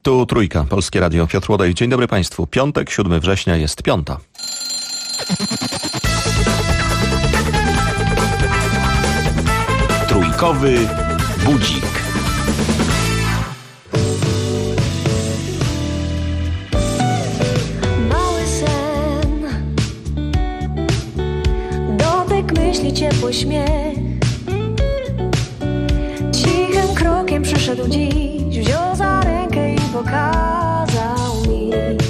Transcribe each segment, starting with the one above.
Tu Trójka, Polskie Radio, Piotr Łodej. Dzień dobry Państwu. Piątek, 7 września, jest 5. Trójkowy budzik. Mały sen, dotyk myśli, ciepły śmiech. Cichym krokiem przyszedł dziś, wziął za rękę i pokazał mi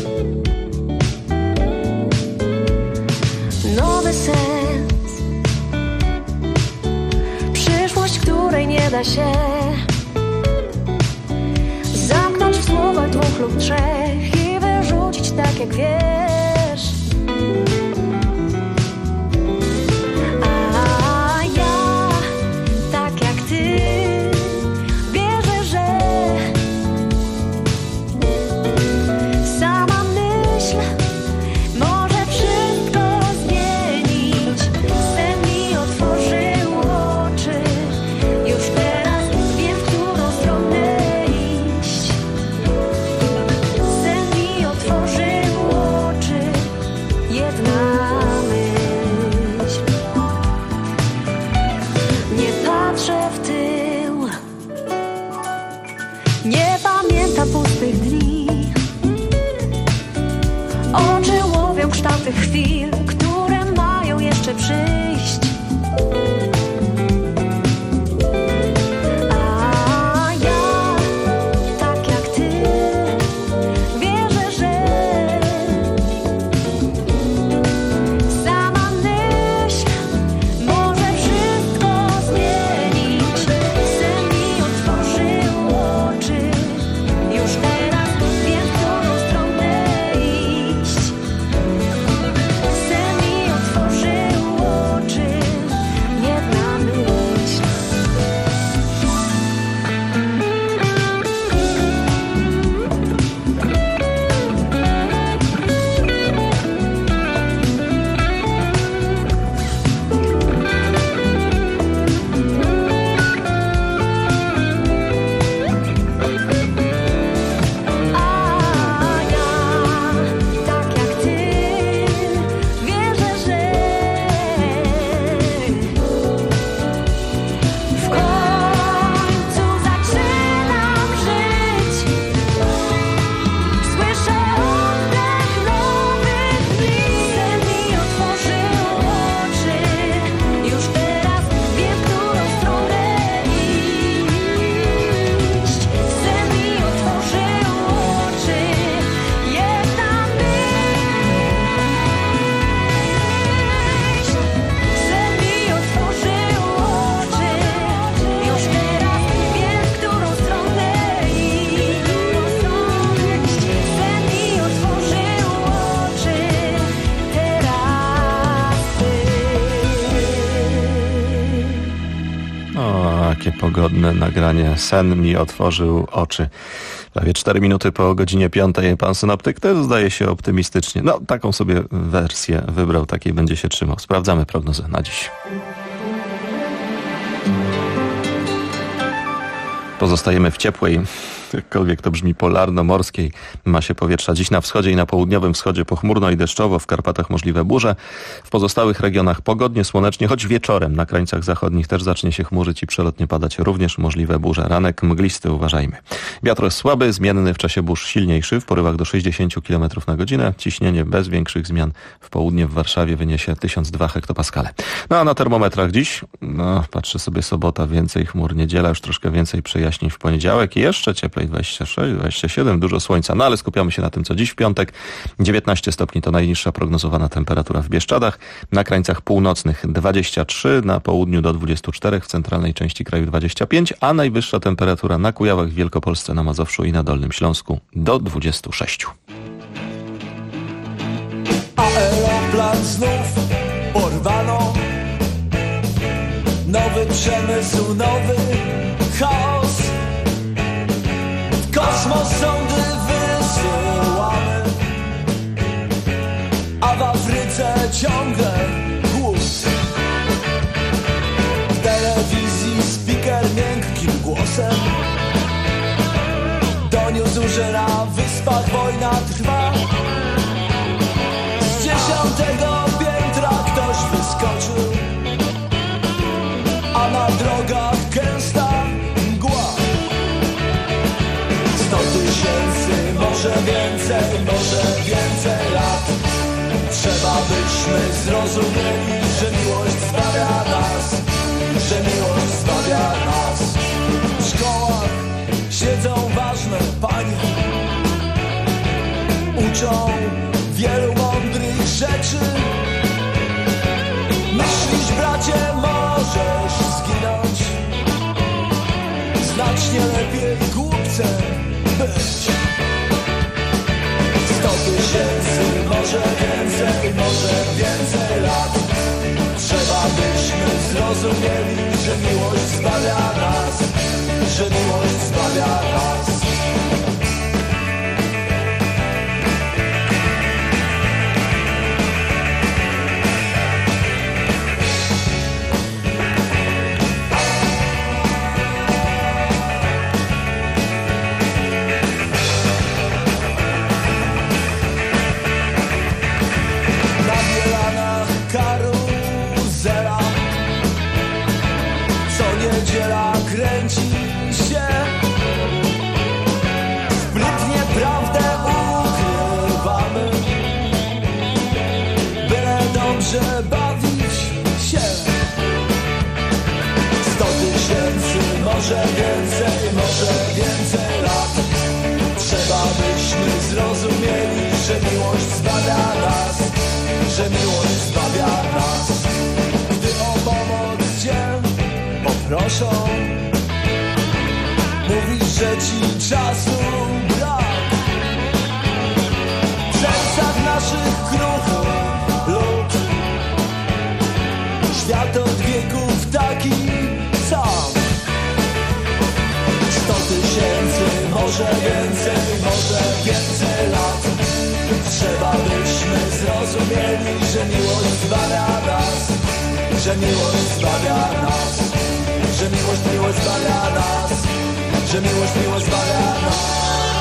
nowy sens, przyszłość, której nie da się zamknąć w słowach 2 lub 3 i wyrzucić tak jak wiesz. A ja, tak jak ty, wierzę, że sama myśl może wszystko zmienić. Sen mi otworzył oczy, już teraz wiem, w którą stronę iść. Sen mi otworzył oczy, jedna myśl. Nie patrzę w tył, nie pamiętam pustych dni. Oczy łowią kształty chwil, które mają jeszcze przyjść. A ja, tak jak ty, wierzę, że sama myśl może wszystko zmienić. Sen mi otworzył oczy, już teraz wiem, w którą stronę iść. Sen mi otworzył oczy, jedna myśl. A ja, tak jak ty, wierzę, że w końcu zaczynam żyć. Słyszę oddech nowych dni. Sen mi otworzył oczy, już teraz wiem, w którą stronę iść. Sen mi otworzył oczy, jedna myśl. Sen mi otworzył oczy, już teraz wiem, w którą stronę iść. Sen mi otworzył oczy, teraz ty. O, jakie pogodne nagranie. Sen mi otworzył oczy. Prawie 4 minuty po godzinie 5. Pan synoptyk też zdaje się optymistycznie. No, taką sobie wersję wybrał, takiej będzie się trzymał. Sprawdzamy prognozę na dziś. Pozostajemy w ciepłej, jakkolwiek to brzmi, polarno-morskiej masie powietrza. Dziś na wschodzie i na południowym wschodzie pochmurno i deszczowo, w Karpatach możliwe burze. W pozostałych regionach pogodnie, słonecznie, choć wieczorem na krańcach zachodnich też zacznie się chmurzyć i przelotnie padać również możliwe burze. Ranek mglisty, uważajmy. Wiatr słaby, zmienny, w czasie burz silniejszy, w porywach do 60 km na godzinę. Ciśnienie bez większych zmian w południe w Warszawie wyniesie 1002 hektopaskale. No a na termometrach dziś, patrzę sobie, sobota, więcej chmur, niedziela już troszkę więcej przejaśnień w poniedziałek i jeszcze cieplej, 26, 27, dużo słońca. No ale skupiamy się na tym, co dziś w piątek. 19 stopni to najniższa prognozowana temperatura w Bieszczadach. Na krańcach północnych 23, na południu do 24, w centralnej części kraju 25, a najwyższa temperatura na Kujawach, w Wielkopolsce, na Mazowszu i na Dolnym Śląsku do 26. Aeroplan znów porwano. Nowy przemysł, nowy chaos. W kosmos sądy wysyłamy, a w Afryce ciągle głód. W telewizji speaker miękkim głosem doniósł, że raz więcej, może więcej lat. Trzeba byśmy zrozumieli, że miłość zbawia nas, że miłość zbawia nas. W szkołach siedzą ważne panie, uczą wielu mądrych rzeczy. Myślisz, bracie, możesz zginąć, znacznie lepiej głupcem być. 100 000, może więcej lat. Trzeba byśmy zrozumieli, że miłość zbawia nas, że miłość zbawia nas. Karuzela co niedziela kręci się, sprytnie prawdę ukrywamy, byle dobrze bawić się. 100 000, może więcej lat. Trzeba byśmy zrozumieli, że miłość zbawia nas, że miłość zbawia nas. Gdy o pomoc cię poproszą, mówisz, że ci czasu brak. W sercach naszych kruchów lód, świat od wieków taki sam. 100 000, może więcej lat. Trzeba byśmy zrozumieli, że miłość zbawia nas, że miłość zbawia nas, że miłość zbawia nas, że miłość zbawia nas.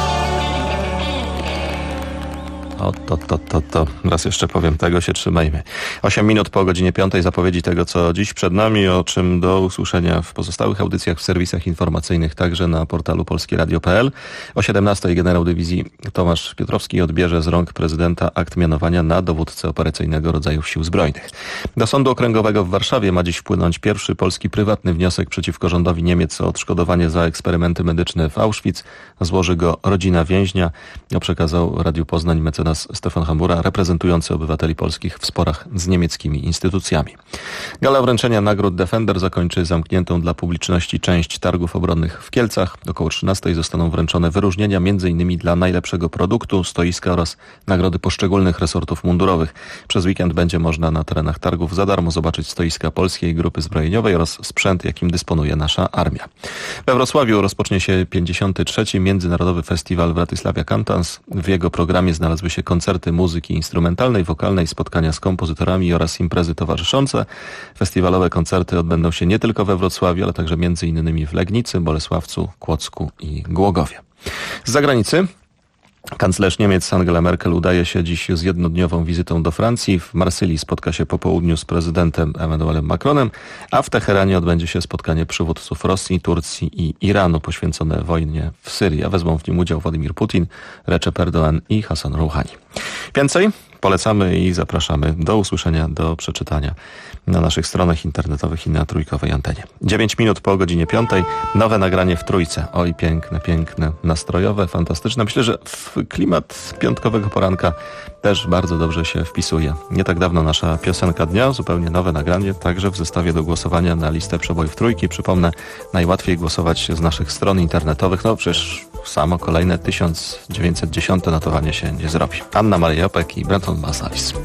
To. Raz jeszcze powiem, tego się trzymajmy. 8 minut po godzinie 5 zapowiedzi tego, co dziś przed nami, o czym do usłyszenia w pozostałych audycjach, w serwisach informacyjnych, także na portalu polskieradio.pl. O 17 generał dywizji Tomasz Piotrowski odbierze z rąk prezydenta akt mianowania na dowódcę operacyjnego rodzajów Sił Zbrojnych. Do Sądu Okręgowego w Warszawie ma dziś wpłynąć pierwszy polski prywatny wniosek przeciwko rządowi Niemiec o odszkodowanie za eksperymenty medyczne w Auschwitz. Złoży go rodzina więźnia. Przekazał Radiu Poznań mecenas Stefan Hambura, reprezentujący obywateli polskich w sporach z niemieckimi instytucjami. Gala wręczenia nagród Defender zakończy zamkniętą dla publiczności część targów obronnych w Kielcach. Około 13 zostaną wręczone wyróżnienia m.in. dla najlepszego produktu, stoiska oraz nagrody poszczególnych resortów mundurowych. Przez weekend będzie można na terenach targów za darmo zobaczyć stoiska polskiej grupy zbrojeniowej oraz sprzęt, jakim dysponuje nasza armia. We Wrocławiu rozpocznie się 53. Międzynarodowy Festiwal Wratysławia Cantans. W jego programie znalazły się koncerty muzyki instrumentalnej, wokalnej, spotkania z kompozytorami oraz imprezy towarzyszące. Festiwalowe koncerty odbędą się nie tylko we Wrocławiu, ale także m.in. w Legnicy, Bolesławcu, Kłodzku i Głogowie. Z zagranicy kanclerz Niemiec Angela Merkel udaje się dziś z jednodniową wizytą do Francji. W Marsylii spotka się po południu z prezydentem Emmanuelem Macronem, a w Teheranie odbędzie się spotkanie przywódców Rosji, Turcji i Iranu poświęcone wojnie w Syrii. A wezmą w nim udział Władimir Putin, Recep Erdoğan i Hassan Rouhani. Więcej polecamy i zapraszamy do usłyszenia, do przeczytania na naszych stronach internetowych i na trójkowej antenie. 9 minut po godzinie 5. Nowe nagranie w Trójce. Oj, piękne, nastrojowe, fantastyczne. Myślę, że w klimat piątkowego poranka też bardzo dobrze się wpisuje. Nie tak dawno nasza piosenka dnia, zupełnie nowe nagranie, także w zestawie do głosowania na listę przebojów Trójki. Przypomnę, najłatwiej głosować z naszych stron internetowych. No przecież samo kolejne 1910 notowanie się nie zrobi. Anna Maria Opek i Brenton Marsalis.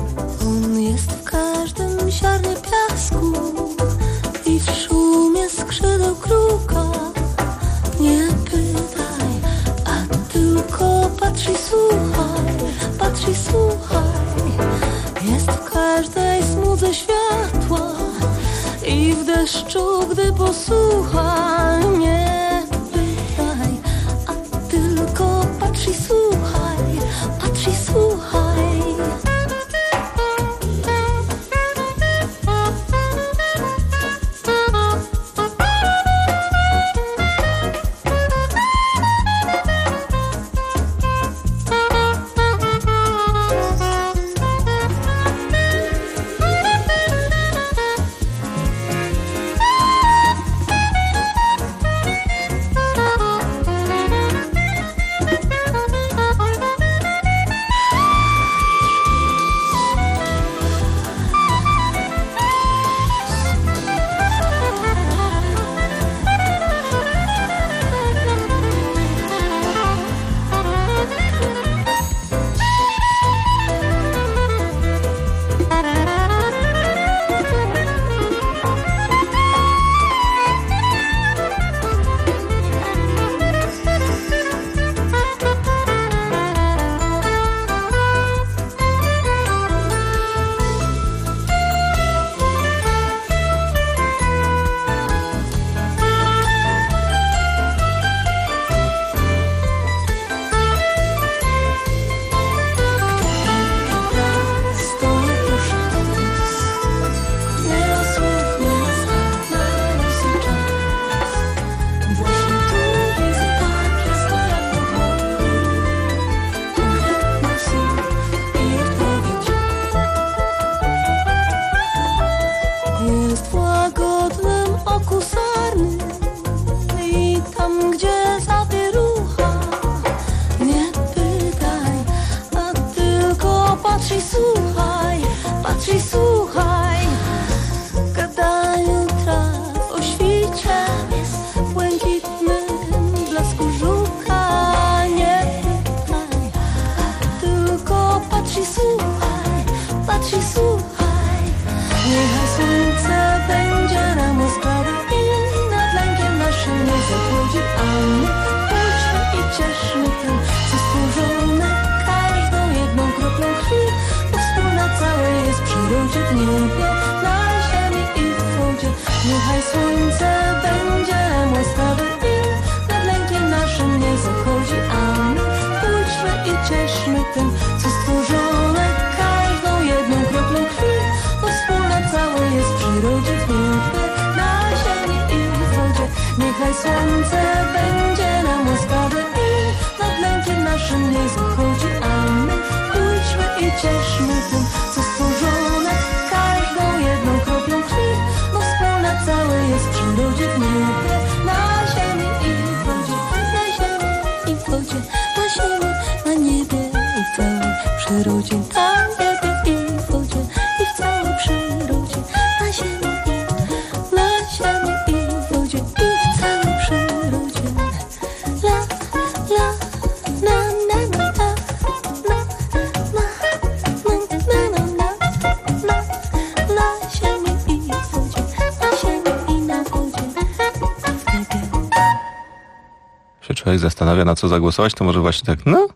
On jest w każdym ziarnie piasku i w szumie skrzydeł kruka. Nie pytaj, a tylko patrz i słuchaj. Jest w każdej smudze światła i w deszczu, gdy posłuchaj. Nie pytaj, a tylko patrz i słuchaj. patrz i słuchaj. Niechaj słońce będzie nam łaskawe i nad lękiem naszym nie zachodzi, a my pójdźmy i cieszmy tym, co stworzone każdą jedną kroplą krwi, bo wspólna całe jest w przyrodzie, w niebie, na ziemi i w wodzie. Niechaj słońce będzie nam łaskawe i nad lękiem naszym nie zachodzi, a my pójdźmy i cieszmy tym, co stworzone każdą jedną kroplą krwi, bo wspólna całe jest w przyrodzie, w niebie, na ziemi i w wodzie. Niechaj słońce będzie nam łaskawe i nad lękiem naszym nie zachodzi, a my pójdźmy i cieszmy tym, co stworzone każdą jedną kroplą krwi, bo wspólna całe jest w przyrodzie, w niebie, na ziemi i w wodzie, na ziemi i w wodzie, na ziemi, na niebie i w całej przyrodzie, na niebie i w wodzie i w całej przyrodzie, na ziemi i w wodzie i w całej przyrodzie. La, la, na, na, na, na, na, na, na, na, na ziemi i w wodzie, na ziemi i na wodzie, w niebie. Się człowiek zastanawia, na co zagłosować, to może właśnie tak,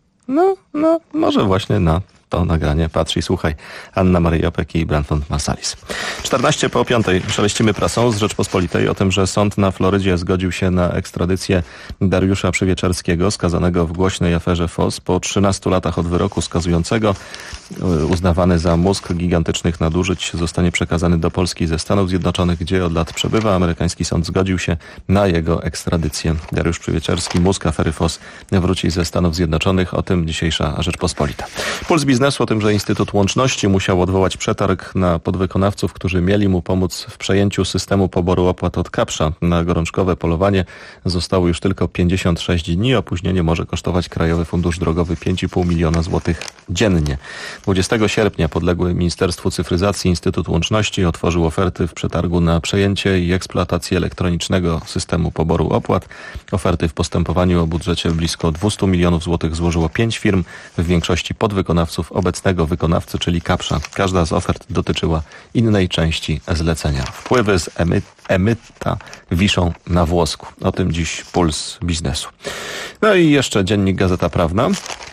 może właśnie na to nagranie. Patrz i słuchaj. Anna Maria Jopek i Branford Marsalis. 14 po 5 szeleścimy prasą z Rzeczpospolitej o tym, że sąd na Florydzie zgodził się na ekstradycję Dariusza Przywieczerskiego, skazanego w głośnej aferze FOS. Po 13 latach od wyroku skazującego, uznawany za mózg gigantycznych nadużyć, zostanie przekazany do Polski ze Stanów Zjednoczonych, gdzie od lat przebywa. Amerykański sąd zgodził się na jego ekstradycję. Dariusz Przywieczerski, mózg afery FOS, wróci ze Stanów Zjednoczonych. O tym dzisiejsza Rzeczpospolita. Puls biznesu o tym, że Instytut Łączności musiał odwołać przetarg na podwykonawców, którzy mieli mu pomóc w przejęciu systemu poboru opłat od Kapsza. Na gorączkowe polowanie zostało już tylko 56 dni. Opóźnienie może kosztować Krajowy Fundusz Drogowy 5,5 miliona złotych dziennie. 20 sierpnia podległy Ministerstwu Cyfryzacji Instytut Łączności otworzył oferty w przetargu na przejęcie i eksploatację elektronicznego systemu poboru opłat. Oferty w postępowaniu o budżecie blisko 200 milionów złotych złożyło 5 firm, w większości podwykonawców obecnego wykonawcy, czyli Kapsza. Każda z ofert dotyczyła innej części zlecenia. Wpływy z emyta wiszą na włosku. O tym dziś Puls Biznesu. No i jeszcze dziennik Gazeta Prawna.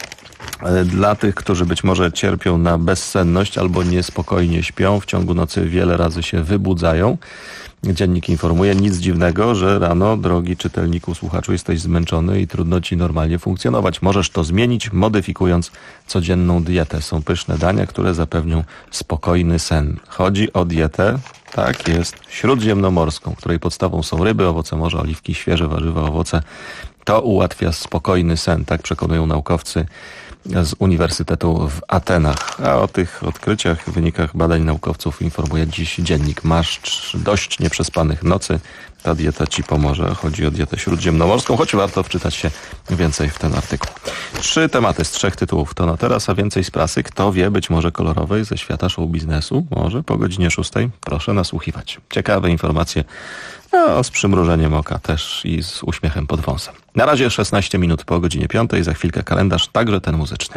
Dla tych, którzy być może cierpią na bezsenność albo niespokojnie śpią, w ciągu nocy wiele razy się wybudzają. Dziennik informuje, nic dziwnego, że rano, drogi czytelniku, słuchaczu, jesteś zmęczony i trudno ci normalnie funkcjonować. Możesz to zmienić, modyfikując codzienną dietę. Są pyszne dania, które zapewnią spokojny sen. Chodzi o dietę, tak jest, śródziemnomorską, której podstawą są ryby, owoce morza, oliwki, świeże warzywa, owoce. To ułatwia spokojny sen, tak przekonują naukowcy z Uniwersytetu w Atenach. A o tych odkryciach, wynikach badań naukowców informuje dziś dziennik. Masz dość nieprzespanych nocy, ta dieta ci pomoże. Chodzi o dietę śródziemnomorską, choć warto wczytać się więcej w ten artykuł. 3 tematy z 3 tytułów. To na teraz, a więcej z prasy. Kto wie, być może kolorowej, ze świata show biznesu. Może po godzinie 6. Proszę nasłuchiwać. Ciekawe informacje, z przymrużeniem oka też i z uśmiechem pod wąsem. Na razie 16 minut po godzinie 5. Za chwilkę kalendarz, także ten muzyczny.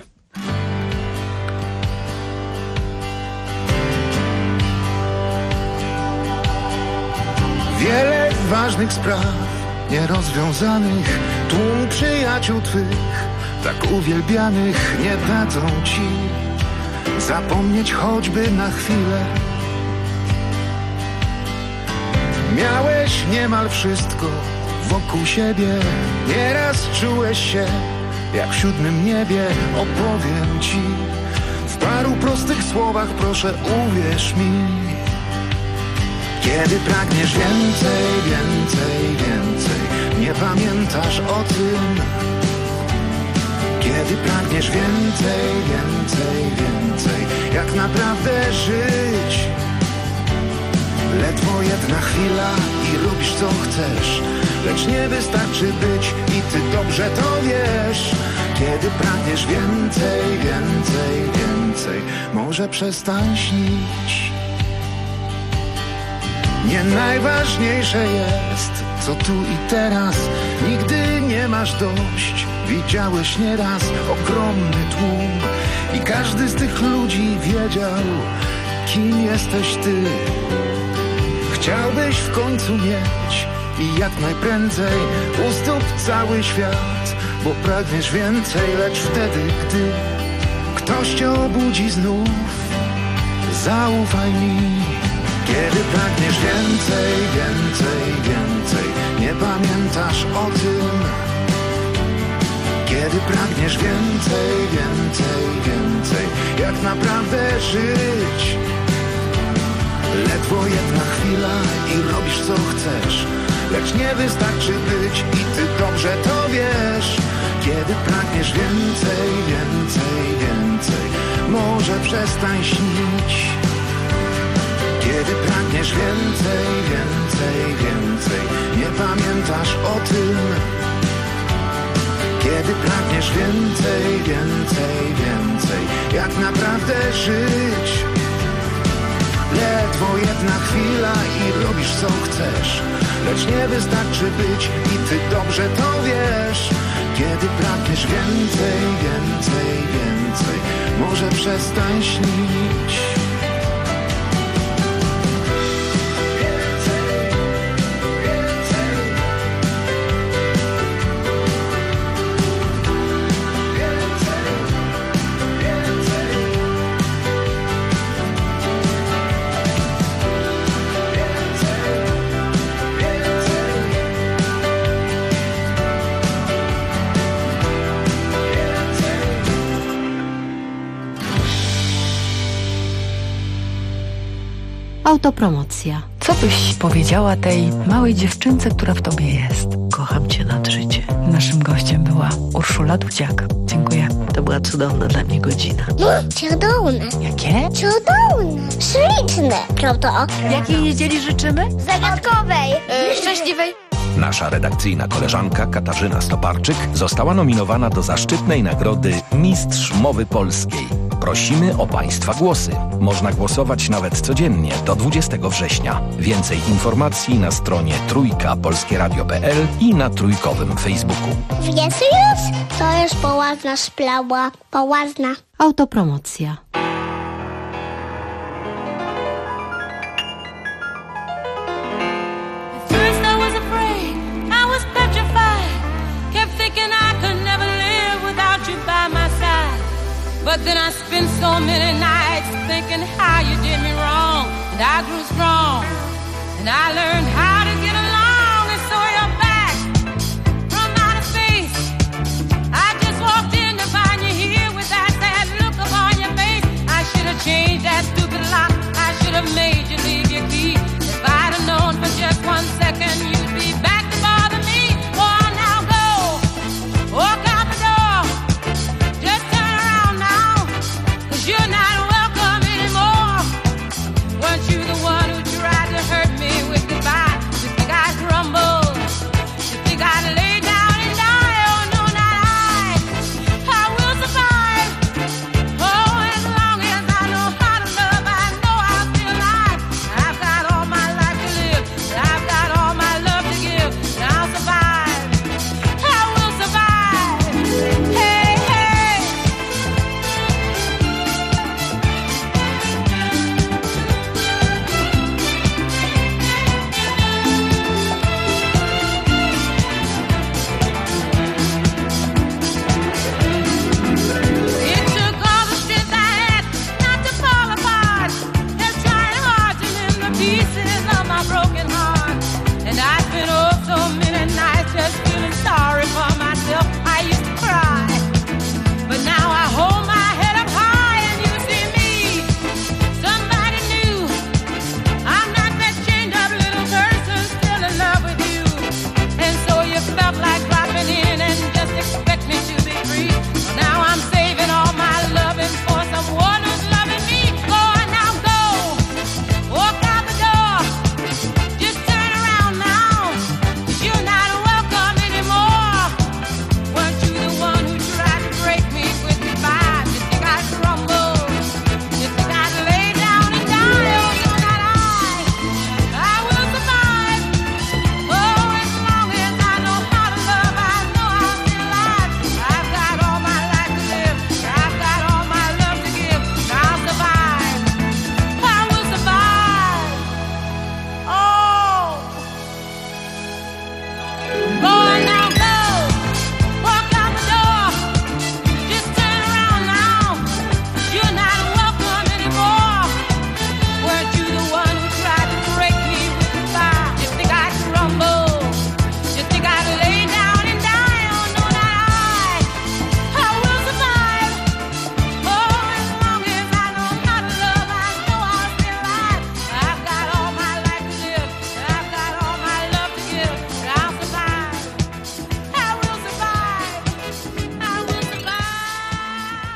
Wiele ważnych spraw nierozwiązanych, tłum przyjaciół twych, tak uwielbianych, nie dadzą ci zapomnieć choćby na chwilę. Miałeś niemal wszystko wokół siebie, nieraz czułeś się jak w 7. niebie. Opowiem ci w paru prostych słowach, proszę uwierz mi. Kiedy pragniesz więcej, więcej, więcej, nie pamiętasz o tym. Kiedy pragniesz więcej, więcej, więcej, jak naprawdę żyć. Ledwo jedna chwila i robisz co chcesz, lecz nie wystarczy być i ty dobrze to wiesz. Kiedy pragniesz więcej, więcej, więcej, może przestań śnić. Nie najważniejsze jest, co tu i teraz, nigdy nie masz dość. Widziałeś nieraz ogromny tłum i każdy z tych ludzi wiedział, kim jesteś ty. Chciałbyś w końcu mieć i jak najprędzej u stóp cały świat, bo pragniesz więcej, lecz wtedy, gdy ktoś cię obudzi znów, zaufaj mi. Kiedy pragniesz więcej, więcej, więcej, nie pamiętasz o tym. Kiedy pragniesz więcej, więcej, więcej, jak naprawdę żyć. Ledwo jedna chwila i robisz co chcesz, lecz nie wystarczy być i ty dobrze to wiesz. Kiedy pragniesz więcej, więcej, więcej, może przestań śnić. Kiedy pragniesz więcej, więcej, więcej, nie pamiętasz o tym. Kiedy pragniesz więcej, więcej, więcej, jak naprawdę żyć. Ledwo jedna chwila i robisz co chcesz, lecz nie wystarczy być i ty dobrze to wiesz. Kiedy pragniesz więcej, więcej, więcej, może przestań śnić. Autopromocja. Co byś powiedziała tej małej dziewczynce, która w tobie jest? Kocham cię nad życie. Naszym gościem była Urszula Dudziak. Dziękuję. To była cudowna dla mnie godzina. Cudowne. Jakie? Cudowne. Śliczne. Prawda? Jakiej niedzieli życzymy? Zagadkowej. Szczęśliwej. Nasza redakcyjna koleżanka Katarzyna Stoparczyk została nominowana do zaszczytnej nagrody Mistrz Mowy Polskiej. Prosimy o Państwa głosy. Można głosować nawet codziennie do 20 września. Więcej informacji na stronie trójkapolskieradio.pl i na trójkowym Facebooku. Wiesz już? To już poważna sprawa. Poważna. Autopromocja. But then I spent so many nights thinking how you did me wrong. And I grew strong, and I learned how to get along. And so you're back from outer space. I just walked in to find you here with that sad look upon your face. I should have changed that stupid lock. I should have made you leave your key. If I'd have known for just 1 second you'd be back to bother me. Oh, now go, walk out the door. Just turn around now. You're not welcome anymore. Weren't you the one who tried to hurt me with goodbye?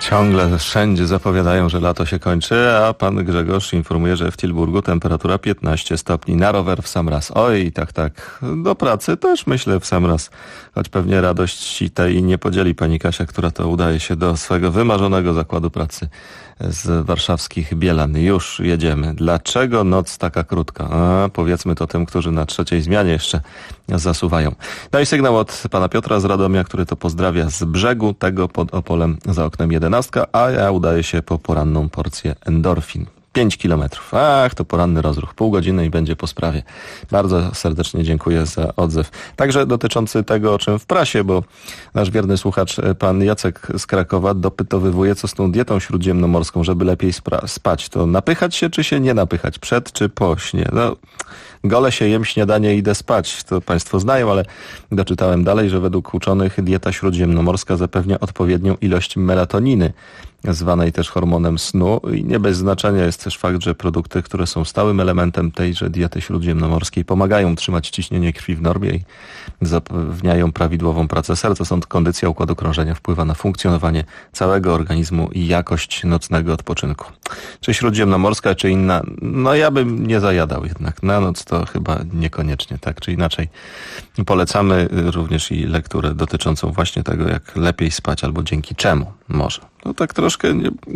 Ciągle wszędzie zapowiadają, że lato się kończy, a pan Grzegorz informuje, że w Tilburgu temperatura 15 stopni. Na rower w sam raz. Oj, tak. Do pracy też myślę w sam raz. Choć pewnie radości tej nie podzieli pani Kasia, która to udaje się do swojego wymarzonego zakładu pracy z warszawskich Bielan. Już jedziemy. Dlaczego noc taka krótka? Powiedzmy to tym, którzy na trzeciej zmianie jeszcze zasuwają. No i sygnał od pana Piotra z Radomia, który to pozdrawia z brzegu, tego pod Opolem za oknem 11, a ja udaję się po poranną porcję endorfin. 5 kilometrów. To poranny rozruch. Pół godziny i będzie po sprawie. Bardzo serdecznie dziękuję za odzew. Także dotyczący tego, o czym w prasie, bo nasz wierny słuchacz, pan Jacek z Krakowa, dopytowywuje, co z tą dietą śródziemnomorską, żeby lepiej spać. To napychać się, czy się nie napychać? Przed czy po śnie? Gole się jem śniadanie i idę spać. To państwo znają, ale doczytałem dalej, że według uczonych dieta śródziemnomorska zapewnia odpowiednią ilość melatoniny, zwanej też hormonem snu. I nie bez znaczenia jest też fakt, że produkty, które są stałym elementem tejże diety śródziemnomorskiej, pomagają trzymać ciśnienie krwi w normie i zapewniają prawidłową pracę serca. Stąd kondycja układu krążenia wpływa na funkcjonowanie całego organizmu i jakość nocnego odpoczynku. Czy śródziemnomorska, czy inna? Ja bym nie zajadał jednak. Na noc to chyba niekoniecznie, tak czy inaczej. Polecamy również i lekturę dotyczącą właśnie tego, jak lepiej spać albo dzięki czemu może. Tak troszkę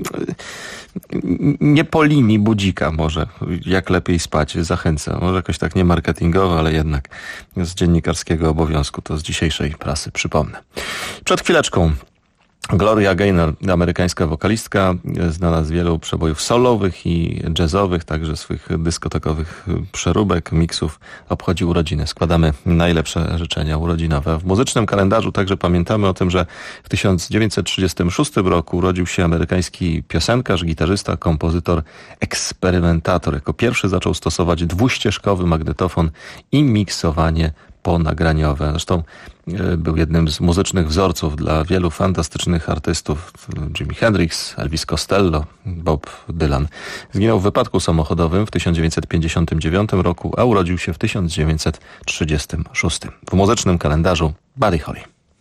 nie po linii budzika może, jak lepiej spać, zachęca. Może jakoś tak nie marketingowo, ale jednak z dziennikarskiego obowiązku, to z dzisiejszej prasy, przypomnę. Przed chwileczką Gloria Gaynor, amerykańska wokalistka, znana z wielu przebojów solowych i jazzowych, także swych dyskotekowych przeróbek, miksów, obchodzi urodziny. Składamy najlepsze życzenia urodzinowe. W muzycznym kalendarzu także pamiętamy o tym, że w 1936 roku urodził się amerykański piosenkarz, gitarzysta, kompozytor, eksperymentator. Jako pierwszy zaczął stosować dwuścieżkowy magnetofon i miksowanie ponagraniowe. Zresztą był jednym z muzycznych wzorców dla wielu fantastycznych artystów. Jimi Hendrix, Elvis Costello, Bob Dylan. Zginął w wypadku samochodowym w 1959 roku, a urodził się w 1936. W muzycznym kalendarzu Buddy Holly.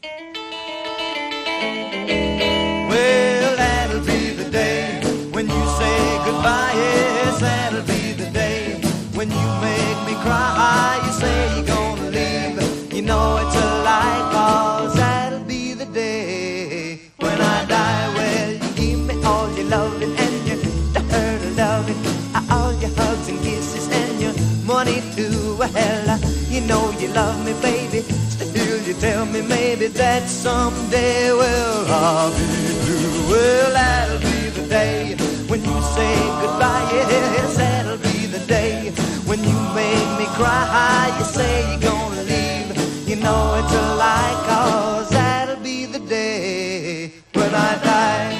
Well, that'll be the day when you say goodbye. Yes, that'll be the day when you make me cry. You say you're gonna leave. You know it's a lie, 'cause that'll be the day when I die. Well, you give me all your loving and your hurt loving, all your hugs and kisses and your money too. Well, you know you love me, baby. Still you tell me maybe that someday, well, I'll be blue. Well, that'll be the day when you say goodbye. Yes, that'll be the day when you make me cry. You say you're gonna leave. You know it's a lie, 'cause that'll be the day when I die.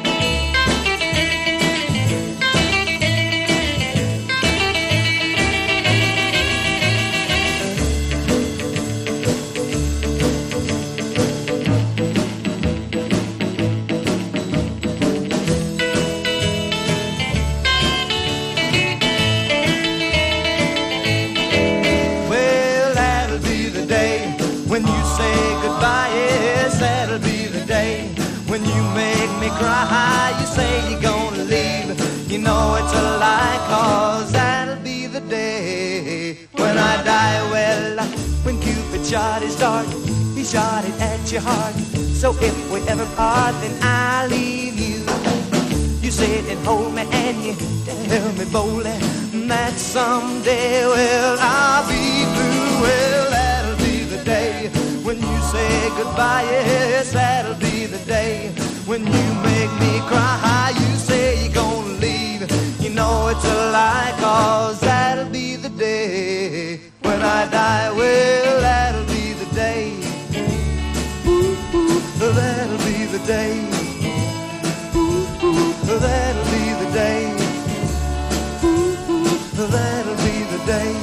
When you say goodbye, yes, that'll be the day when you make me cry. You say you're gonna leave. You know it's a lie, 'cause that'll be the day when I die. Well, when Cupid shot his dart, he shot it at your heart. So if we ever part, then I'll leave you. You sit and hold me and you tell me boldly that someday, well, I'll be blue. Well, that'll be the day when you say goodbye. Yes, that'll be the day when you make me cry. You say you're gonna leave. You know it's a lie, 'cause that'll be the day when I die. Well, that'll be the day. Ooh, ooh, that'll be the day. Ooh, ooh, that'll be the day. Ooh, ooh, that'll be the day.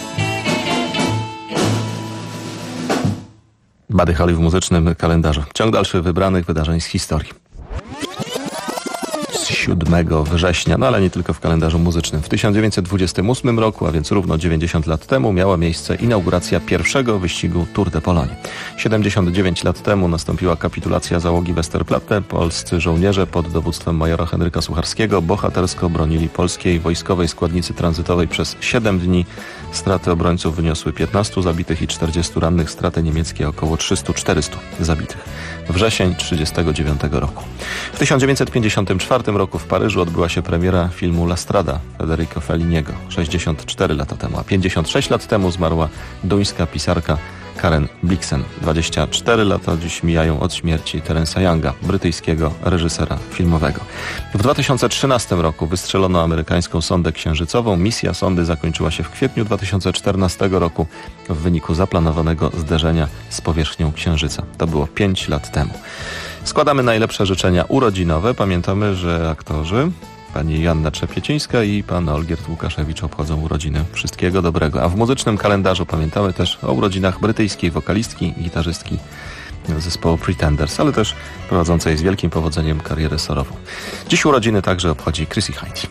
Buddy Holly w muzycznym kalendarzu. Ciąg dalszy wybranych wydarzeń z historii. 7 września, no ale nie tylko w kalendarzu muzycznym. W 1928 roku, a więc równo 90 lat temu, miała miejsce inauguracja pierwszego wyścigu Tour de Pologne. 79 lat temu nastąpiła kapitulacja załogi Westerplatte. Polscy żołnierze pod dowództwem majora Henryka Sucharskiego bohatersko bronili polskiej wojskowej składnicy tranzytowej przez 7 dni. Straty obrońców wyniosły 15 zabitych i 40 rannych, straty niemieckie około 300-400 zabitych. Wrzesień 1939 roku. W 1954 roku w Paryżu odbyła się premiera filmu La Strada Federico Felliniego 64 lata temu, a 56 lat temu zmarła duńska pisarka Karen Blixen. 24 lata dziś mijają od śmierci Terence'a Younga, brytyjskiego reżysera filmowego. W 2013 roku wystrzelono amerykańską sondę księżycową. Misja sondy zakończyła się w kwietniu 2014 roku w wyniku zaplanowanego zderzenia z powierzchnią Księżyca. To było 5 lat temu. Składamy najlepsze życzenia urodzinowe. Pamiętamy, że aktorzy pani Joanna Trzepiecińska i pan Olgierd Łukaszewicz obchodzą urodziny. Wszystkiego dobrego. A w muzycznym kalendarzu pamiętamy też o urodzinach brytyjskiej wokalistki i gitarzystki zespołu Pretenders, ale też prowadzącej z wielkim powodzeniem karierę solową. Dziś urodziny także obchodzi Chrissie Hynde.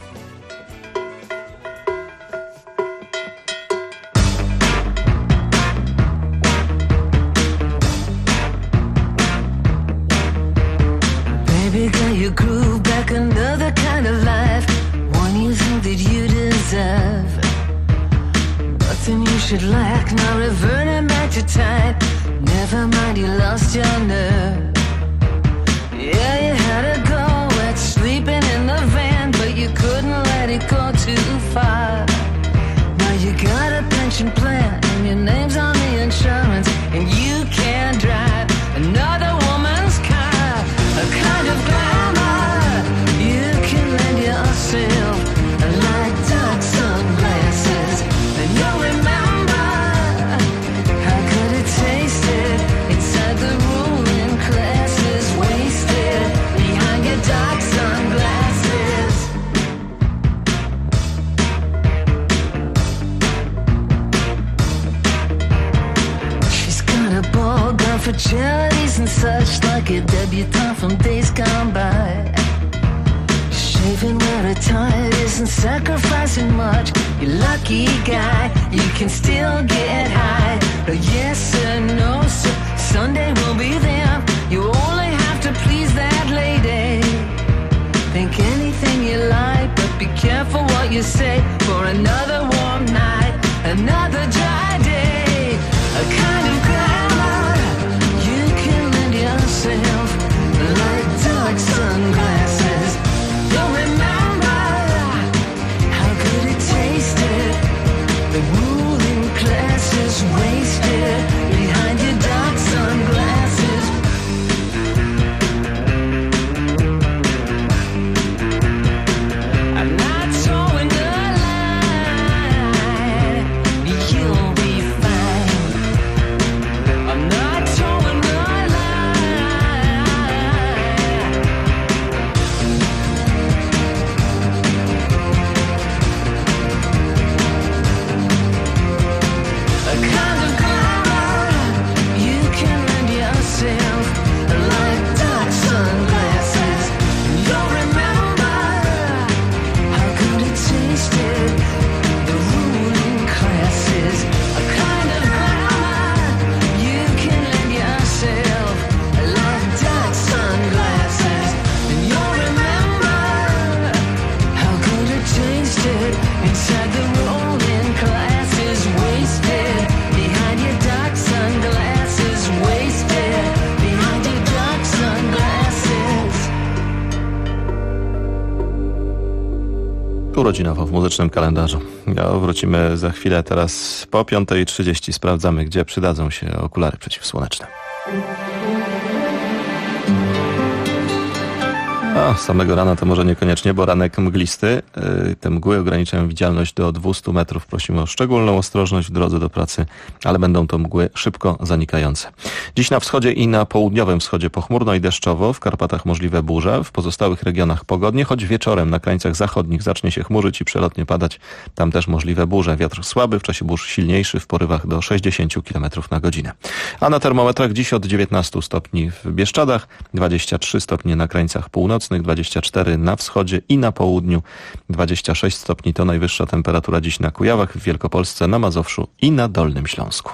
Should lack, now reverting back to time. Never mind, you lost your nerve. Yeah, you had to go at sleeping in the van, but you couldn't let it go too far. Now you got a pension plan and your name's on the insurance, and you can't drive another woman's car. A kind of glamour you can lend yourself, like dark sunglasses, and you'll remember for charities and such, like a debutante from days gone by. Shaving where retired isn't sacrificing much. You lucky guy, you can still get high. Yes sir, no sir, Sunday will be there. You only have to please that lady. Think anything you like, but be careful what you say. For another warm night, another dry day, a kind of glamour yourself, like dark sunglasses. You'll remember how good it tasted. The ruling class is wasted behind your dark sunglasses. I'm not towing the line, you'll be fine. I'm not towing the urodzinowo w muzycznym kalendarzu. Wrócimy za chwilę, teraz po 5:30 sprawdzamy, gdzie przydadzą się okulary przeciwsłoneczne. A samego rana to może niekoniecznie, bo ranek mglisty. Te mgły ograniczają widzialność do 200 metrów. Prosimy o szczególną ostrożność w drodze do pracy, ale będą to mgły szybko zanikające. Dziś na wschodzie i na południowym wschodzie pochmurno i deszczowo, w Karpatach możliwe burze, w pozostałych regionach pogodnie, choć wieczorem na krańcach zachodnich zacznie się chmurzyć i przelotnie padać. Tam też możliwe burze. Wiatr słaby, w czasie burz silniejszy, w porywach do 60 km na godzinę. A na termometrach dziś od 19 stopni w Bieszczadach, 23 stopnie na krańcach północnych, północnych, 24 na wschodzie i na południu, 26 stopni to najwyższa temperatura dziś na Kujawach, w Wielkopolsce, na Mazowszu i na Dolnym Śląsku.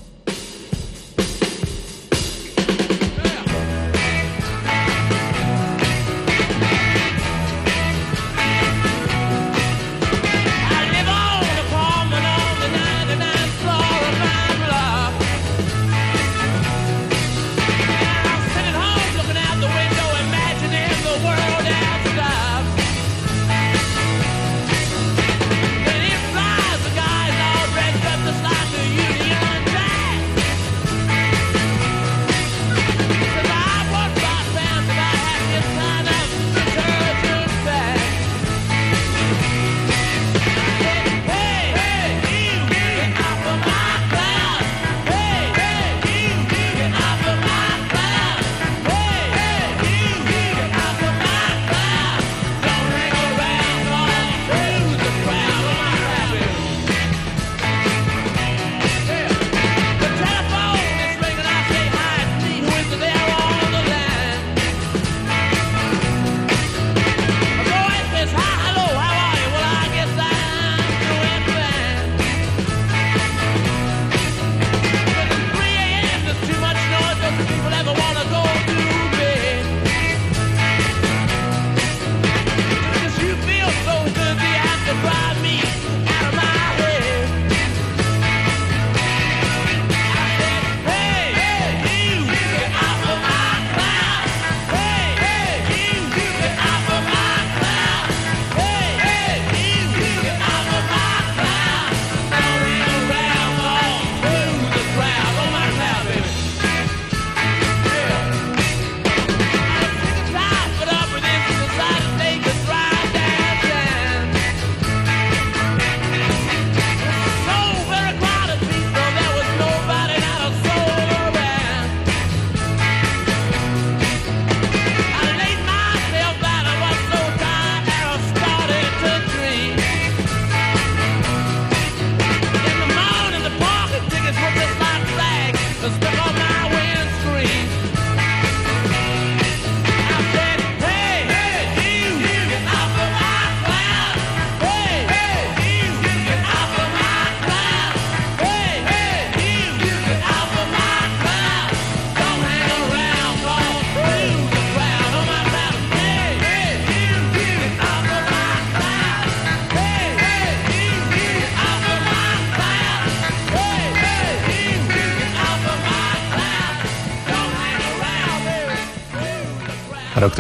Rok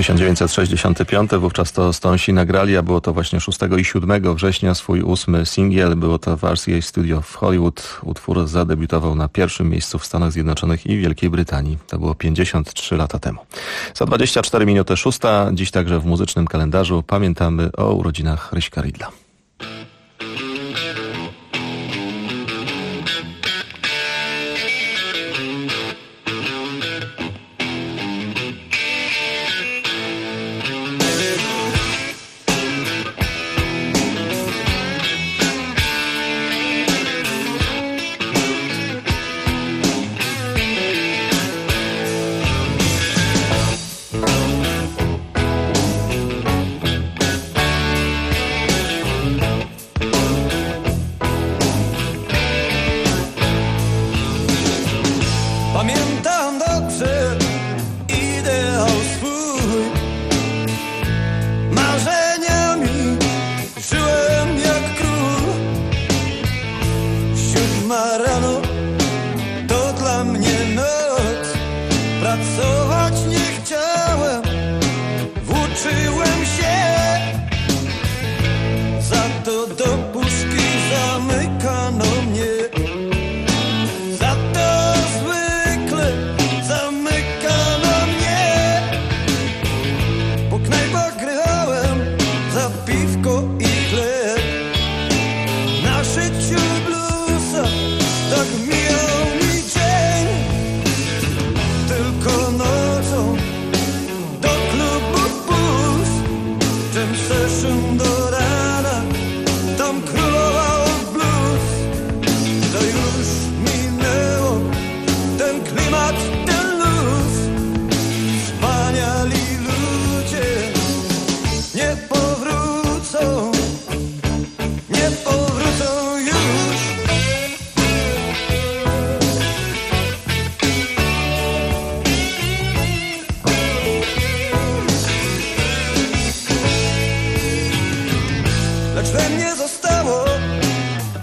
1965, wówczas to Stonesi nagrali, a było to właśnie 6 i 7 września swój 8. singiel. Było to w RCA Studio w Hollywood. Utwór zadebiutował na pierwszym miejscu w Stanach Zjednoczonych i Wielkiej Brytanii. To było 53 lata temu. Za 24 minuty 6. Dziś także w muzycznym kalendarzu pamiętamy o urodzinach Ryśka Ridla.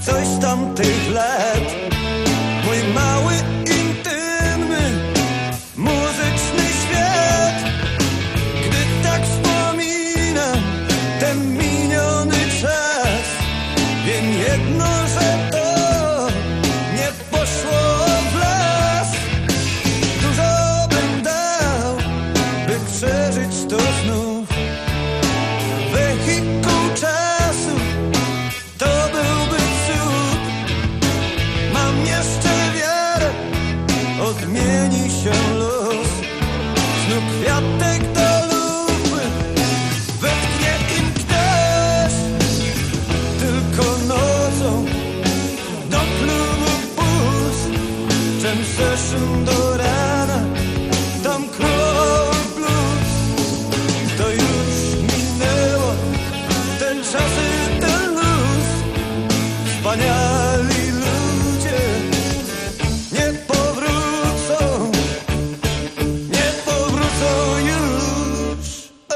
coś z tamtych lat. Mój mały, intymny, muzyczny świat. Gdy tak wspominam ten miniony czas, wiem jedno, że to nie poszło w las. Dużo bym dał, by przeżyć to znów. Wehikuł czasu, to byłby cud. Mam jeszcze wiarę, odmieni się los. Znów kwiatek do lupy, wetknie im ktoś. Tylko nocą do klubu puls, jam session do rana, tam król blues. To już minęło, te czasy, ten luz. Wspaniali ludzie nie powrócą, nie powrócą już.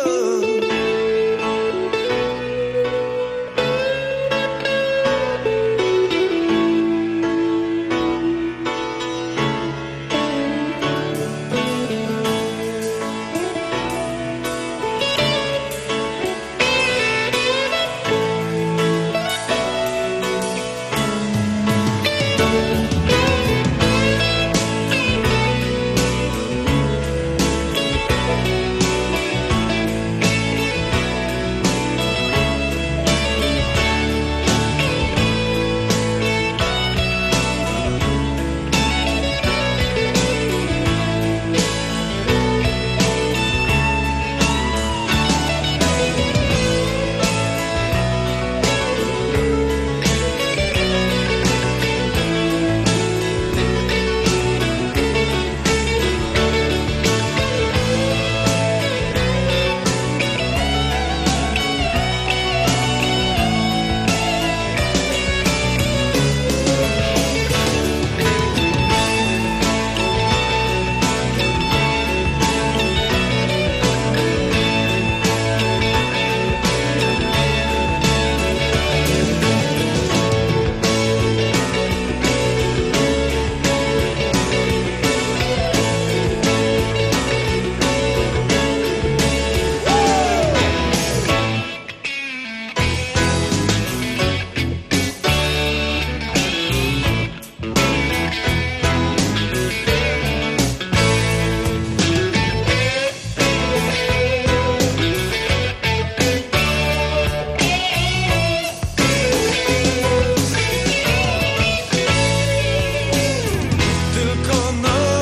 Tylko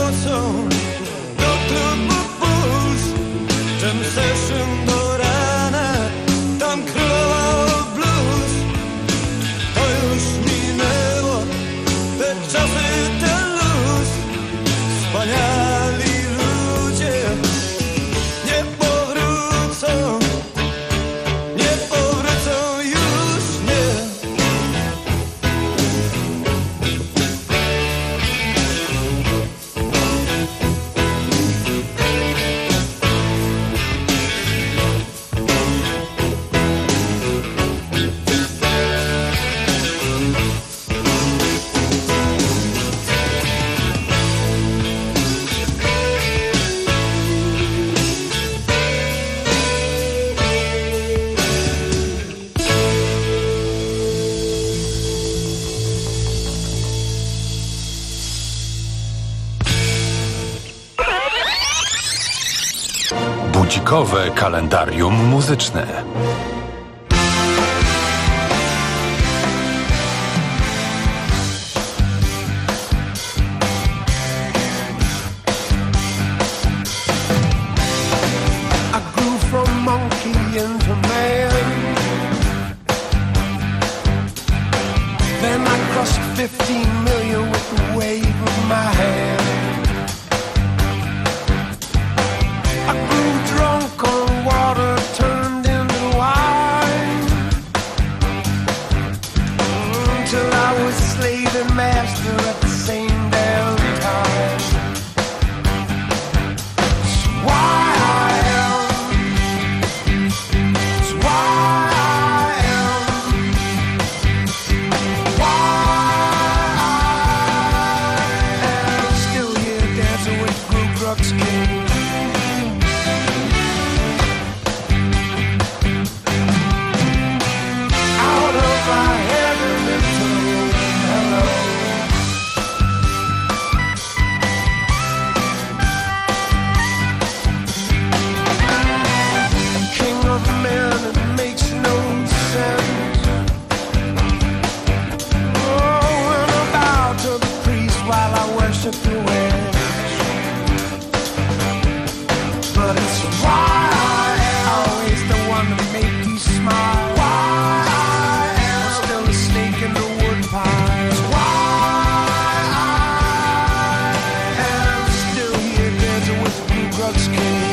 nocą do klubu puls, jam session do rana, tam królował blues. To już minęło, te czasy, ten luz. Wspaniali ludzie nie powrócą, nie powrócą już, nie. Budzikowe kalendarium muzyczne. I grew from monkey into man. Then I crossed 15 million with the wave of my hand. I grew drunk on water turned into wine, until I was slave and master at the same damn time. It's why I am, it's why I am, why took the wish. But it's why I'm always the one to make you smile. Why I'm still a snake in the woodpile. Why I am still here dancing with the Blue Grux King.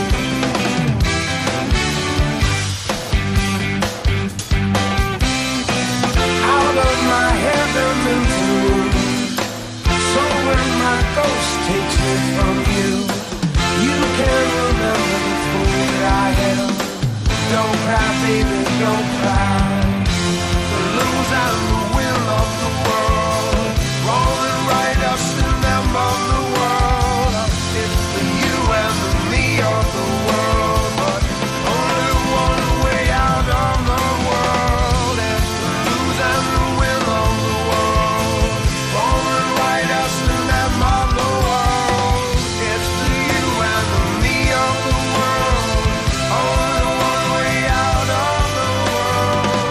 Out of my heaven into so when my ghost takes me from you, you can remember the fool that I am. Don't cry, baby, don't cry. The lose and the win of the world, rolling right us in them of the world. It's the you and the me of the world, but only one way out of the world. It's the lose and the win of the world, rolling right us in them of the world. It's the you and the me of the world, only one way out of the world.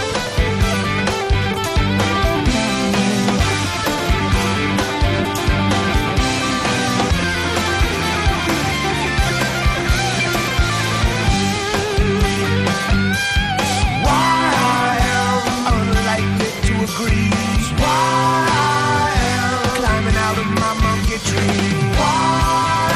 Why I am unlikely to agree. Why I am climbing out of my monkey tree. Why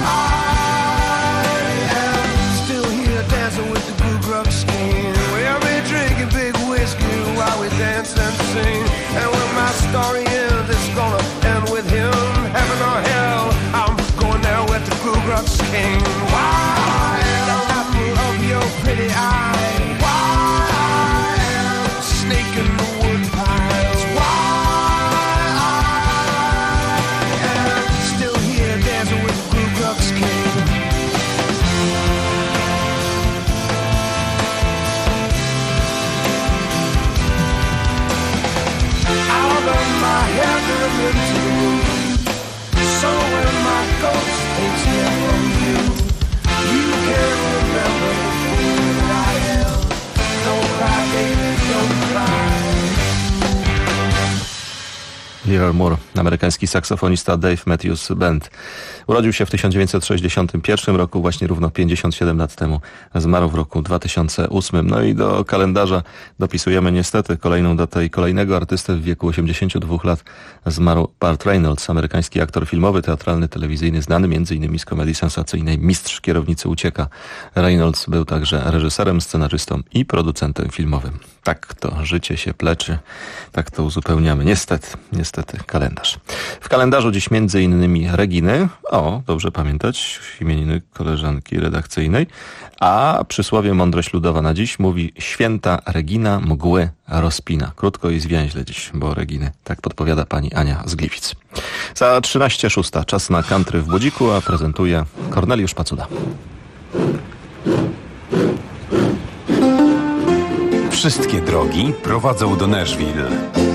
I am still here dancing with the Blue Grux King. We'll be drinking big whiskey while we dance and sing. And when my story ends, it's gonna end with him. Heaven or hell, I'm going there with the Blue Grux King. Why the apple of your pretty eye? Why am snake in the woodpile? Why I am still here dancing with the Blue Grux King. Out of my heaven into so when my ghost takes me from you, you can remember the fool that I am. Don't cry, baby, don't cry. Livermore, amerykański saksofonista Dave Matthews Band. Urodził się w 1961 roku, właśnie równo 57 lat temu. Zmarł w roku 2008. No i do kalendarza dopisujemy niestety kolejną datę i kolejnego artystę w wieku 82 lat. Zmarł Burt Reynolds, amerykański aktor filmowy, teatralny, telewizyjny, znany m.in. z komedii sensacyjnej Mistrz kierownicy ucieka. Reynolds był także reżyserem, scenarzystą i producentem filmowym. Tak to życie się pleczy, tak to uzupełniamy. Niestety kalendarz. W kalendarzu dziś m.in. Reginy, dobrze pamiętać, imieniny koleżanki redakcyjnej, a przysłowie mądrość ludowa na dziś mówi: święta Regina mgły rozpina. Krótko i zwięźle dziś, bo Reginy, tak podpowiada pani Ania z Gliwic. Za 13:06 czas na country w budziku, a prezentuje Korneliusz Pacuda. Wszystkie drogi prowadzą do Nashville.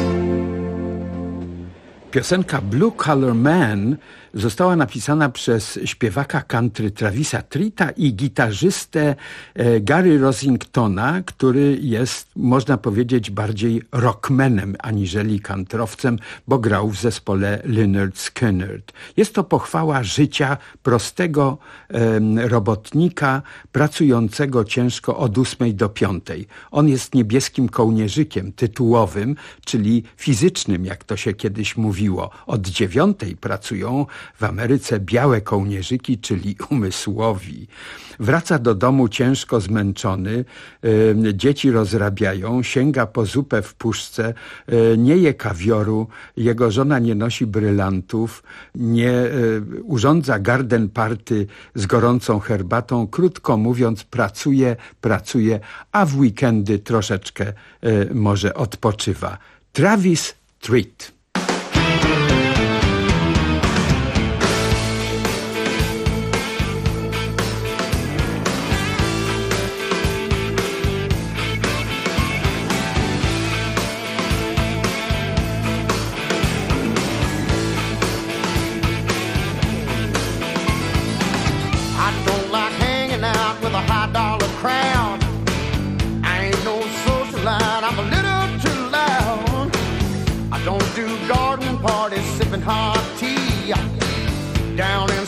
Piosenka Blue Collar Man została napisana przez śpiewaka country Travisa Tritta i gitarzystę Gary Rosingtona, który jest, można powiedzieć, bardziej rockmanem aniżeli kantrowcem, bo grał w zespole Lynyrd Skynyrd. Jest to pochwała życia prostego robotnika pracującego ciężko od 8 do 5. On jest niebieskim kołnierzykiem tytułowym, czyli fizycznym, jak to się kiedyś mówiło. Od 9 pracują w Ameryce białe kołnierzyki, czyli umysłowi. Wraca do domu ciężko zmęczony, dzieci rozrabiają, sięga po zupę w puszce, nie je kawioru, jego żona nie nosi brylantów, nie urządza garden party z gorącą herbatą. Krótko mówiąc, pracuje, a w weekendy troszeczkę może odpoczywa. Travis Tritt. Don't do garden parties, sipping hot tea.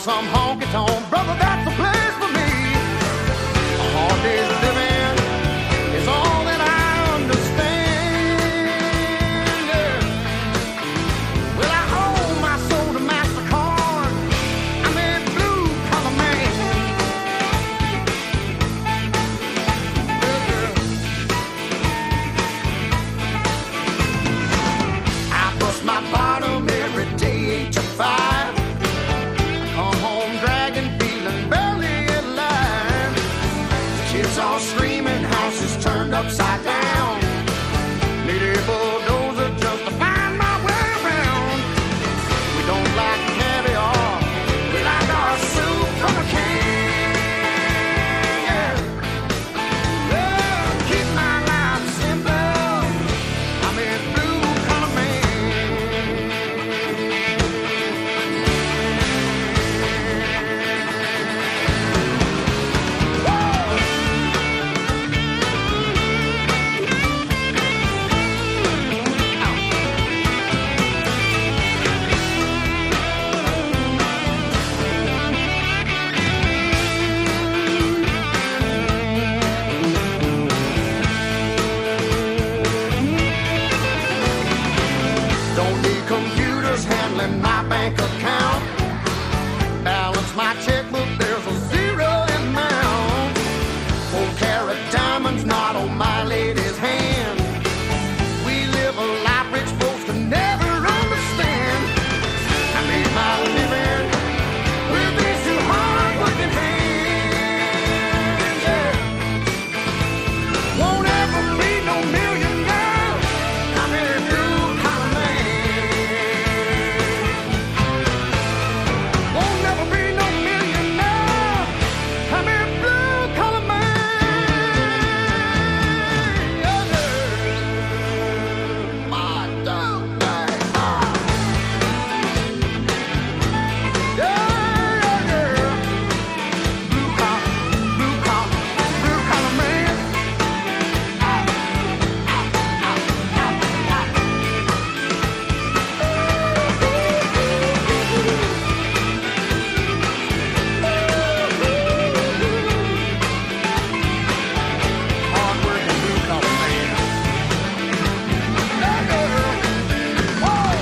some honky-tonk. Brother, that's the place for me. A hard day's living is all that I understand, yeah. Well, I owe my soul to MasterCard. I'm a blue-collar man. I bust my bottom every day, 8 to 5. Come home dragging, feeling barely alive. Kids all screaming, houses turned upside down. Need a bulldozer just to find my way around. We don't like caviar, we like our soup from a can. Yeah. Well, keep my life simple. I'm a blue-collar man. Don't need computers handling my bank account. Balance my checkbook, there's a zero amount. 4-carat diamonds not on my lady's hand. We live a life rich folks can never understand. I made my living with these two hard-working hands, yeah. Won't ever be no millionaire. I'm a blue-collar man. Won't never be no millionaire. I'm a blue-collar man. Yeah, yeah. My dog, yeah, yeah. Blue-collar man. Hard-working blue-collar man. Yeah, yeah. Whoa.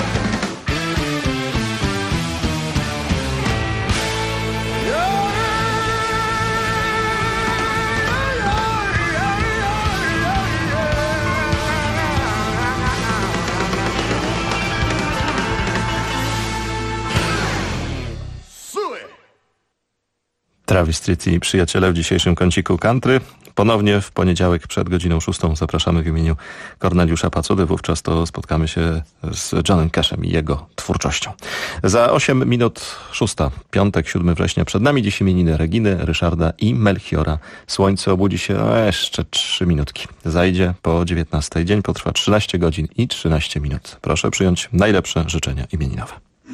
Travis Tritt i przyjaciele w dzisiejszym kąciku country. Ponownie w poniedziałek przed godziną 6 zapraszamy w imieniu Korneliusza Pacudy. Wówczas to spotkamy się z Johnem Cashem i jego twórczością. Za 8 minut 6, piątek, 7 września. Przed nami dziś imieniny Reginy, Ryszarda i Melchiora. Słońce obudzi się jeszcze 3 minutki. Zajdzie po 19. Dzień potrwa 13 godzin i 13 minut. Proszę przyjąć najlepsze życzenia imieninowe.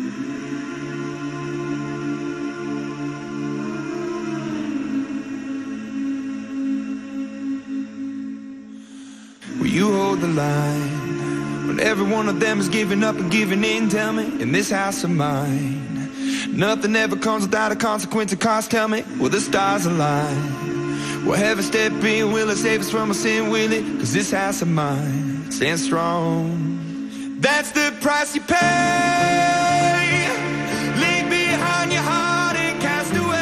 Will you hold the line when every one of them is giving up and giving in? Tell me, in this house of mine, nothing ever comes without a consequence or cost. Tell me, will the stars align? Will heaven step in? Will it save us from our sin? Will it? 'Cause this house of mine stands strong. That's the price you pay. Leave behind your heart and cast away.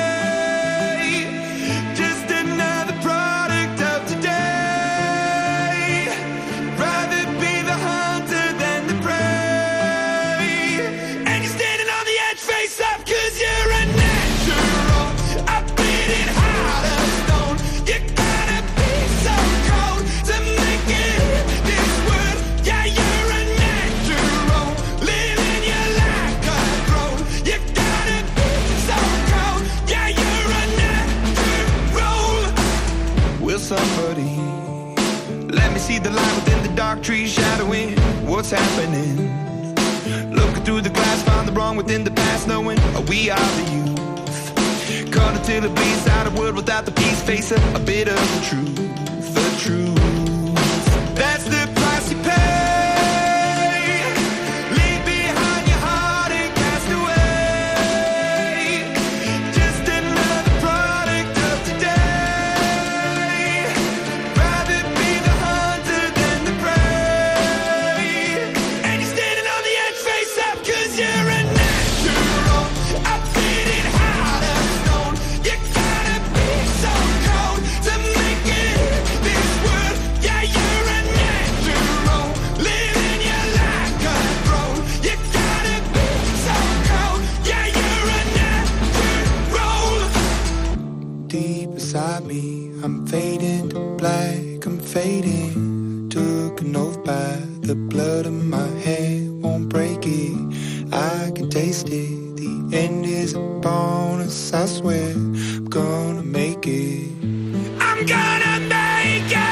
Just another product of today. Rather be the hunter than the prey. And you're standing on the edge, face up, 'cause you're a natural. A beating heart of stone. You gotta be so cold to make it in this world. Yeah, you're a natural. Living your life control. You gotta be so cold. Yeah, you're a natural. Will somebody let me see the light within the dark trees shadowing what's happening? Looking through the glass, find the wrong within the past, knowing we are the youth. Caught until it bleeds out, a world without the peace, face a bit of the truth, the truth. That's the price you pay. Leave behind your heart and cast away. the blood in my head won't break it. I can taste it. The end is a bonus. I swear I'm gonna make it. I'm gonna make it.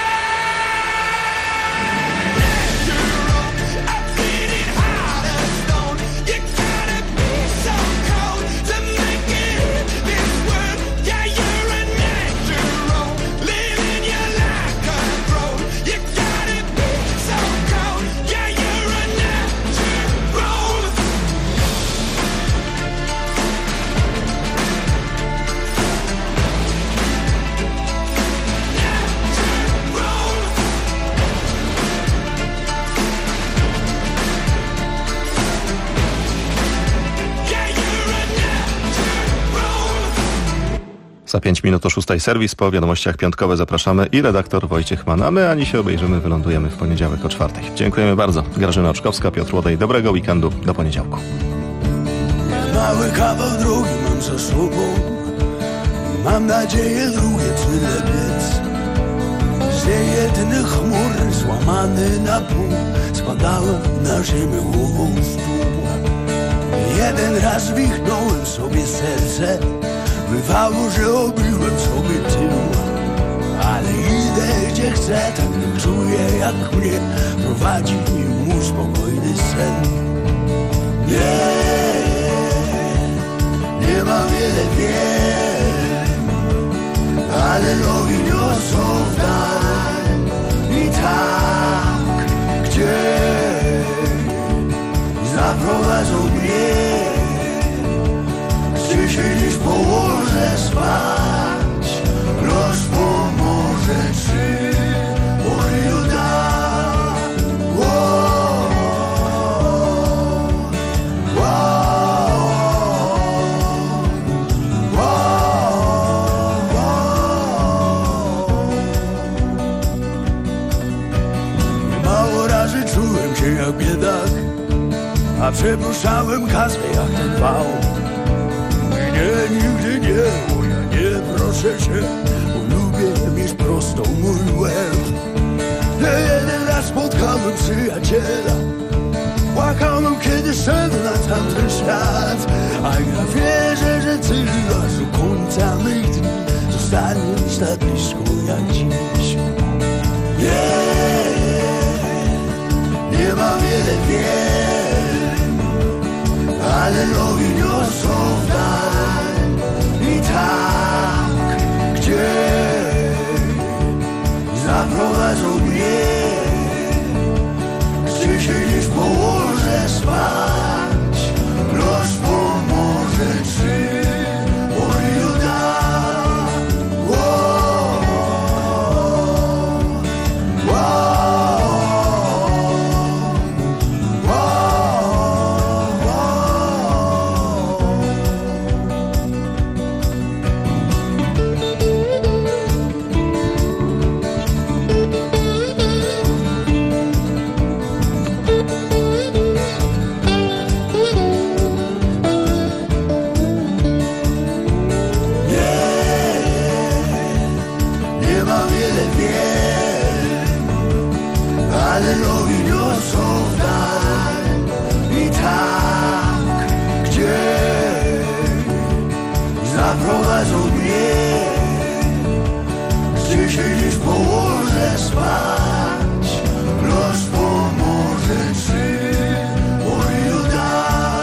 Za 5 minut o 6 serwis, po wiadomościach piątkowe zapraszamy i redaktor Wojciech Mann, a my ani się obejrzymy, wylądujemy w poniedziałek o 4. Dziękujemy bardzo. Grażyna Oczkowska, Piotr Łodej. Dobrego weekendu. Do poniedziałku. Mały kawał drogi mam za sobą. Mam nadzieję drugie tyle biec. Z jedyny chmur złamany na pół spadałem na ziemię głową w dół. Jeden raz wichnąłem sobie serce. Bywało, że obyłem sobie tył. Ale idę gdzie chcę, tak nie czuję jak mnie prowadzi mu spokojny sen. Nie ma wiele wiem, ale nogi niosą w dal. I tak, gdzie zaprowadzą mnie, gdzie się dziś położę spać, los pomoże czy pochylu da. Mało razy czułem się jak biedak, a przepuszczałem kasę jak ten wał. Nie, nigdy nie, bo ja nie proszę cię, bo lubię mieć prostą mój łeb. Jeden raz spotkałem przyjaciela, płakałem kiedy szedł na tamten świat. A ja wierzę, że ty aż do końca mych dni zostaniesz tak blisko jak dziś. Nie ma wiele wiem, ale nogi niosą w dal. I tak, gdzie zaprowadzą mnie, gdzie się dziś położę spać, los pomoże czy pochylu da. Ale nogi niosą w dal. I tak, gdzie zaprowadzą mnie, gdzie się dziś położę spać, los pomoże czy pochylu da.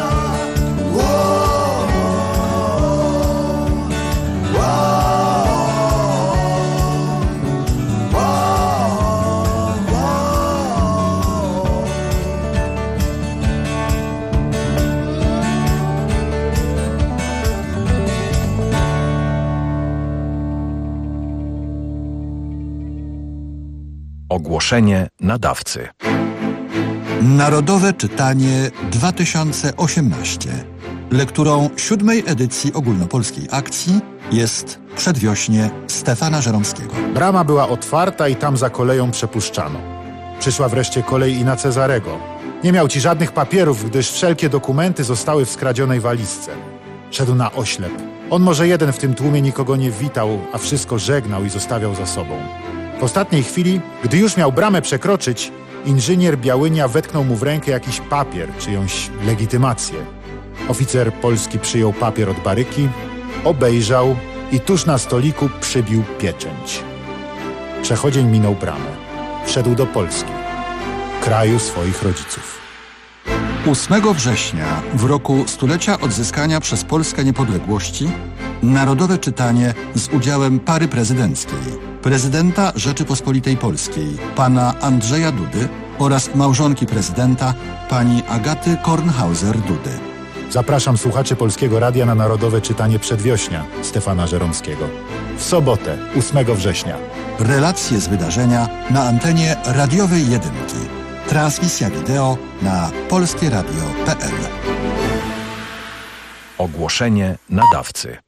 Ogłoszenie nadawcy. Narodowe Czytanie 2018. Lekturą 7. edycji ogólnopolskiej akcji jest Przedwiośnie Stefana Żeromskiego. Brama była otwarta i tam za koleją przepuszczano. Przyszła wreszcie kolej i na Cezarego. Nie miał ci żadnych papierów, gdyż wszelkie dokumenty zostały w skradzionej walizce. Szedł na oślep. On może jeden w tym tłumie nikogo nie witał, a wszystko żegnał i zostawiał za sobą. W ostatniej chwili, gdy już miał bramę przekroczyć, Inżynier Białynia wetknął mu w rękę jakiś papier, czyjąś legitymację. Oficer polski przyjął papier od baryki, obejrzał i tuż na stoliku przybił pieczęć. Przechodzień minął bramę. Wszedł do Polski, kraju swoich rodziców. 8 września w roku stulecia odzyskania przez Polskę niepodległości narodowe czytanie z udziałem pary prezydenckiej, prezydenta Rzeczypospolitej Polskiej, pana Andrzeja Dudy oraz małżonki prezydenta, pani Agaty Kornhauser-Dudy. Zapraszam słuchaczy Polskiego Radia na narodowe czytanie Przedwiośnia Stefana Żeromskiego. W sobotę, 8 września. Relacje z wydarzenia na antenie radiowej Jedynki. Transmisja wideo na polskieradio.pl. Ogłoszenie nadawcy.